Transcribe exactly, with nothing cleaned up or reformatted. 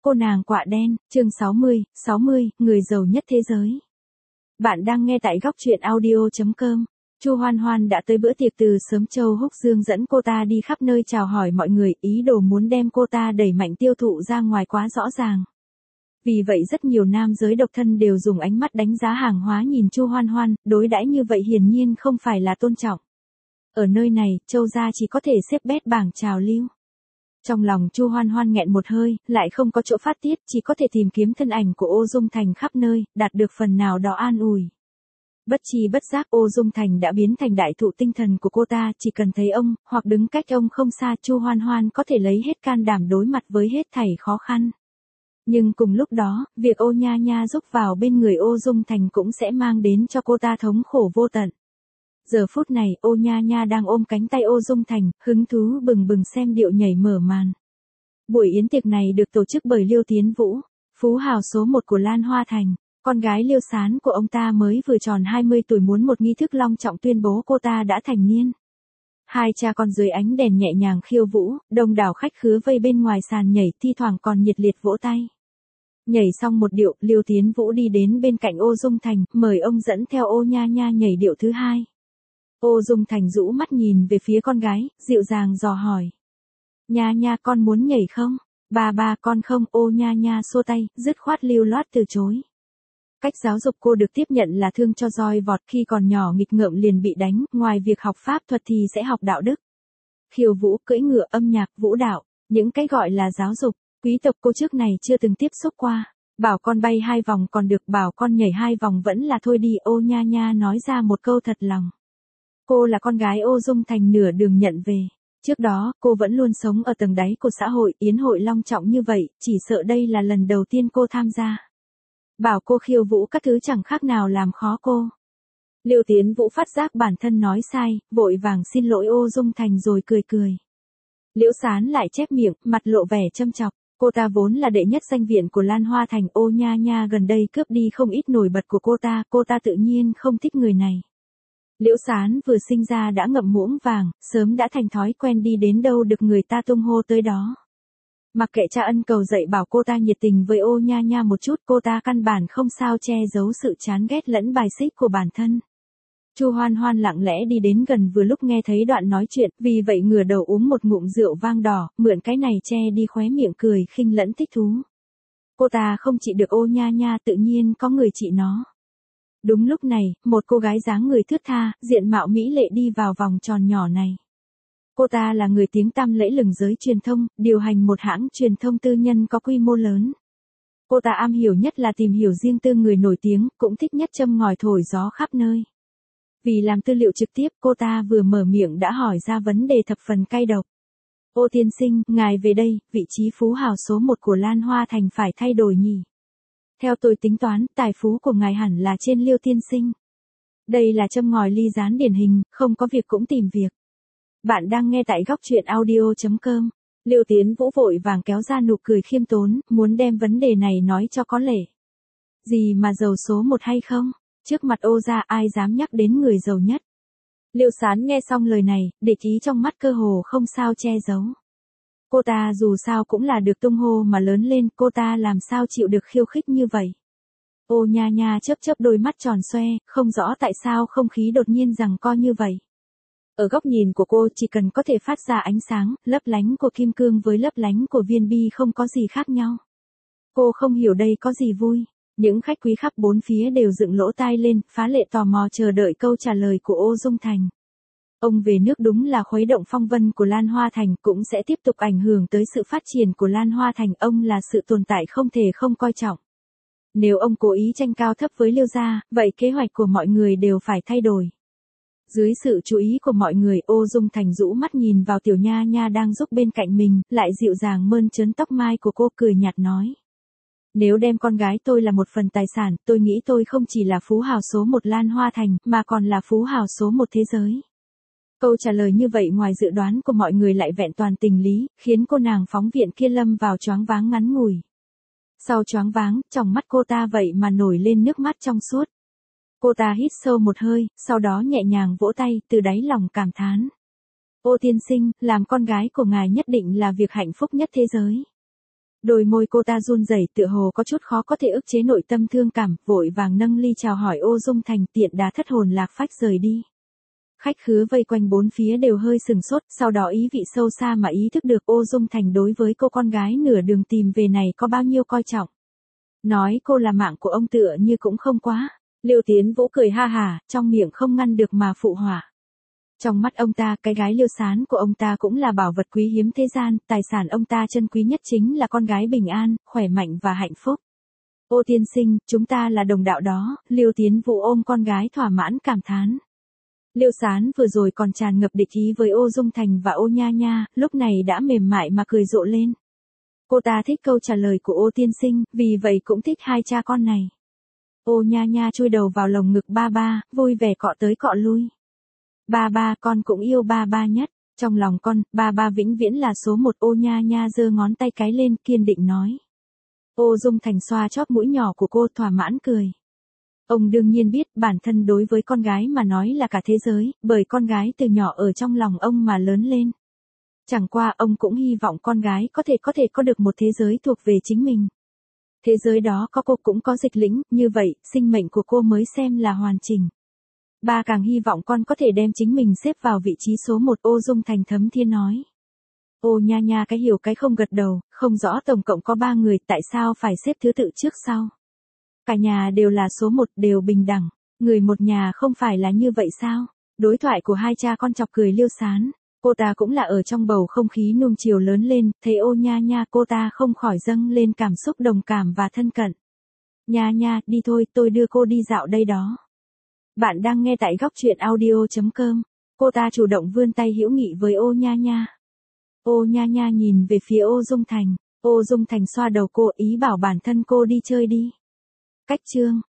cô nàng quạ đen, chương sáu mươi, sáu mươi, người giàu nhất thế giới. Bạn đang nghe tại góc truyện audio chấm com. Chu Hoan Hoan đã tới bữa tiệc từ sớm. Châu Húc Dương dẫn cô ta đi khắp nơi chào hỏi mọi người, ý đồ muốn đem cô ta đẩy mạnh tiêu thụ ra ngoài quá rõ ràng. Vì vậy rất nhiều nam giới độc thân đều dùng ánh mắt đánh giá hàng hóa nhìn Chu Hoan Hoan, đối đãi như vậy hiển nhiên không phải là tôn trọng. Ở nơi này, Châu gia chỉ có thể xếp bét bảng trào lưu. Trong lòng Chu Hoan Hoan nghẹn một hơi, lại không có chỗ phát tiết, chỉ có thể tìm kiếm thân ảnh của Ô Dung Thành khắp nơi, đạt được phần nào đó an ủi. Bất chi bất giác Ô Dung Thành đã biến thành đại thụ tinh thần của cô ta, chỉ cần thấy ông, hoặc đứng cách ông không xa, Chu Hoan Hoan có thể lấy hết can đảm đối mặt với hết thảy khó khăn. Nhưng cùng lúc đó, việc Ô Nha Nha giúp vào bên người Ô Dung Thành cũng sẽ mang đến cho cô ta thống khổ vô tận. Giờ phút này, Ô Nha Nha đang ôm cánh tay Ô Dung Thành, hứng thú bừng bừng xem điệu nhảy mở màn. Buổi yến tiệc này được tổ chức bởi Liêu Tiến Vũ, phú hào số một của Lan Hoa Thành. Con gái Liêu Sán của ông ta mới vừa tròn hai mươi tuổi, muốn một nghi thức long trọng tuyên bố cô ta đã thành niên. Hai cha con dưới ánh đèn nhẹ nhàng khiêu vũ, đông đảo khách khứa vây bên ngoài sàn nhảy, thi thoảng còn nhiệt liệt vỗ tay. Nhảy xong một điệu, Liêu Tiến Vũ đi đến bên cạnh Ô Dung Thành, mời ông dẫn theo Ô Nha Nha nhảy điệu thứ hai. Ô Dung Thành rũ mắt nhìn về phía con gái, dịu dàng dò hỏi. Nha Nha, con muốn nhảy không? Ba ba, con không. Ô Nha Nha xua tay, dứt khoát lưu loát từ chối. Cách giáo dục cô được tiếp nhận là thương cho roi vọt, khi còn nhỏ nghịch ngợm liền bị đánh, ngoài việc học pháp thuật thì sẽ học đạo đức. Khiêu vũ, cưỡi ngựa, âm nhạc, vũ đạo, những cái gọi là giáo dục, quý tộc cô trước này chưa từng tiếp xúc qua. Bảo con bay hai vòng còn được, bảo con nhảy hai vòng vẫn là thôi đi. Ô Nha Nha nói ra một câu thật lòng. Cô là con gái Ô Dung Thành nửa đường nhận về. Trước đó, cô vẫn luôn sống ở tầng đáy của xã hội, yến hội long trọng như vậy, chỉ sợ đây là lần đầu tiên cô tham gia. Bảo cô khiêu vũ các thứ chẳng khác nào làm khó cô. Liêu Tiến Vũ phát giác bản thân nói sai, vội vàng xin lỗi Ô Dung Thành rồi cười cười. Liễu Sán lại chép miệng, mặt lộ vẻ châm chọc. Cô ta vốn là đệ nhất danh viện của Lan Hoa Thành, Ô Nha Nha gần đây cướp đi không ít nổi bật của cô ta, cô ta tự nhiên không thích người này. Liễu Sán vừa sinh ra đã ngậm muỗng vàng, sớm đã thành thói quen đi đến đâu được người ta tung hô tới đó. Mặc kệ cha ân cầu dạy bảo cô ta nhiệt tình với Ô Nha Nha một chút, cô ta căn bản không sao che giấu sự chán ghét lẫn bài xích của bản thân. Chu Hoan Hoan lặng lẽ đi đến gần vừa lúc nghe thấy đoạn nói chuyện, vì vậy ngửa đầu uống một ngụm rượu vang đỏ, mượn cái này che đi khóe miệng cười khinh lẫn thích thú. Cô ta không trị được Ô Nha Nha, tự nhiên có người trị nó. Đúng lúc này, một cô gái dáng người thướt tha, diện mạo mỹ lệ đi vào vòng tròn nhỏ này. Cô ta là người tiếng tăm lẫy lừng giới truyền thông, điều hành một hãng truyền thông tư nhân có quy mô lớn. Cô ta am hiểu nhất là tìm hiểu riêng tư người nổi tiếng, cũng thích nhất châm ngòi thổi gió khắp nơi. Vì làm tư liệu trực tiếp, cô ta vừa mở miệng đã hỏi ra vấn đề thập phần cay độc. Ô tiên sinh, ngài về đây, vị trí phú hào số một của Lan Hoa Thành phải thay đổi nhỉ? Theo tôi tính toán, tài phú của ngài hẳn là trên Liêu tiên sinh. Đây là châm ngòi ly gián điển hình, không có việc cũng tìm việc. Bạn đang nghe tại góc truyện audio chấm com. Liêu Tiến Vũ vội vàng kéo ra nụ cười khiêm tốn, muốn đem vấn đề này nói cho có lệ. Gì mà giàu số một hay không? Trước mặt Ô gia ai dám nhắc đến người giàu nhất? Liêu Sán nghe xong lời này, địch ý trong mắt cơ hồ không sao che giấu. Cô ta dù sao cũng là được tung hô mà lớn lên, cô ta làm sao chịu được khiêu khích như vậy? Ô Nha Nha chớp chớp đôi mắt tròn xoe, không rõ tại sao không khí đột nhiên giằng co như vậy. Ở góc nhìn của cô, chỉ cần có thể phát ra ánh sáng, lấp lánh của kim cương với lấp lánh của viên bi không có gì khác nhau. Cô không hiểu đây có gì vui. Những khách quý khắp bốn phía đều dựng lỗ tai lên, phá lệ tò mò chờ đợi câu trả lời của Ô Dung Thành. Ông về nước đúng là khuấy động phong vân của Lan Hoa Thành, cũng sẽ tiếp tục ảnh hưởng tới sự phát triển của Lan Hoa Thành, ông là sự tồn tại không thể không coi trọng. Nếu ông cố ý tranh cao thấp với Liêu gia, vậy kế hoạch của mọi người đều phải thay đổi. Dưới sự chú ý của mọi người, Ô Dung Thành rũ mắt nhìn vào Tiểu Nha Nha đang giúp bên cạnh mình, lại dịu dàng mơn trớn tóc mai của cô, cười nhạt nói. Nếu đem con gái tôi là một phần tài sản, tôi nghĩ tôi không chỉ là phú hào số một Lan Hoa Thành, mà còn là phú hào số một thế giới. Câu trả lời như vậy ngoài dự đoán của mọi người lại vẹn toàn tình lý, khiến cô nàng phóng viện kia lâm vào choáng váng ngắn ngủi. Sau choáng váng, trong mắt cô ta vậy mà nổi lên nước mắt trong suốt. Cô ta hít sâu một hơi, sau đó nhẹ nhàng vỗ tay, từ đáy lòng cảm thán. Ô tiên sinh, làm con gái của ngài nhất định là việc hạnh phúc nhất thế giới. Đôi môi cô ta run rẩy, tựa hồ có chút khó có thể ức chế nội tâm thương cảm, vội vàng nâng ly chào hỏi Ô Dung Thành, tiện đà thất hồn lạc phách rời đi. Khách khứa vây quanh bốn phía đều hơi sừng sốt, sau đó ý vị sâu xa mà ý thức được Ô Dung Thành đối với cô con gái nửa đường tìm về này có bao nhiêu coi trọng. Nói cô là mạng của ông tựa như cũng không quá. Liêu Tiến Vũ cười ha hả, trong miệng không ngăn được mà phụ họa. Trong mắt ông ta, cái gái Liêu Sán của ông ta cũng là bảo vật quý hiếm thế gian, tài sản ông ta chân quý nhất chính là con gái bình an, khỏe mạnh và hạnh phúc. Ô tiên sinh, chúng ta là đồng đạo đó, Liêu Tiến Vũ ôm con gái thỏa mãn cảm thán. Liêu Sán vừa rồi còn tràn ngập địch ý với Ô Dung Thành và Ô Nha Nha, lúc này đã mềm mại mà cười rộ lên. Cô ta thích câu trả lời của Ô tiên sinh, vì vậy cũng thích hai cha con này. Ô Nha Nha chui đầu vào lồng ngực ba ba, vui vẻ cọ tới cọ lui. Ba ba, con cũng yêu ba ba nhất. Trong lòng con, ba ba vĩnh viễn là số một. Ô Nha Nha giơ ngón tay cái lên, kiên định nói. Ô Dung Thành xoa chóp mũi nhỏ của cô, thỏa mãn cười. Ông đương nhiên biết bản thân đối với con gái mà nói là cả thế giới, bởi con gái từ nhỏ ở trong lòng ông mà lớn lên. Chẳng qua ông cũng hy vọng con gái có thể có thể có được một thế giới thuộc về chính mình. Thế giới đó có cô cũng có Dịch Lĩnh, như vậy, sinh mệnh của cô mới xem là hoàn chỉnh. Ba càng hy vọng con có thể đem chính mình xếp vào vị trí số một. Ô Dung Thành thấm thiên nói. Ô Nha Nha cái hiểu cái không gật đầu, không rõ tổng cộng có ba người, tại sao phải xếp thứ tự trước sau. Cả nhà đều là số một, đều bình đẳng, người một nhà không phải là như vậy sao? Đối thoại của hai cha con chọc cười Liêu Sán, cô ta cũng là ở trong bầu không khí nuông chiều lớn lên, thấy Ô Nha Nha cô ta không khỏi dâng lên cảm xúc đồng cảm và thân cận. Nha Nha, đi thôi, tôi đưa cô đi dạo đây đó. Bạn đang nghe tại góc truyện audio chấm com. Cô ta chủ động vươn tay hữu nghị với Ô Nha Nha. Ô Nha Nha nhìn về phía Ô Dung Thành. Ô Dung Thành xoa đầu cô, ý bảo bản thân cô đi chơi đi. Cách chương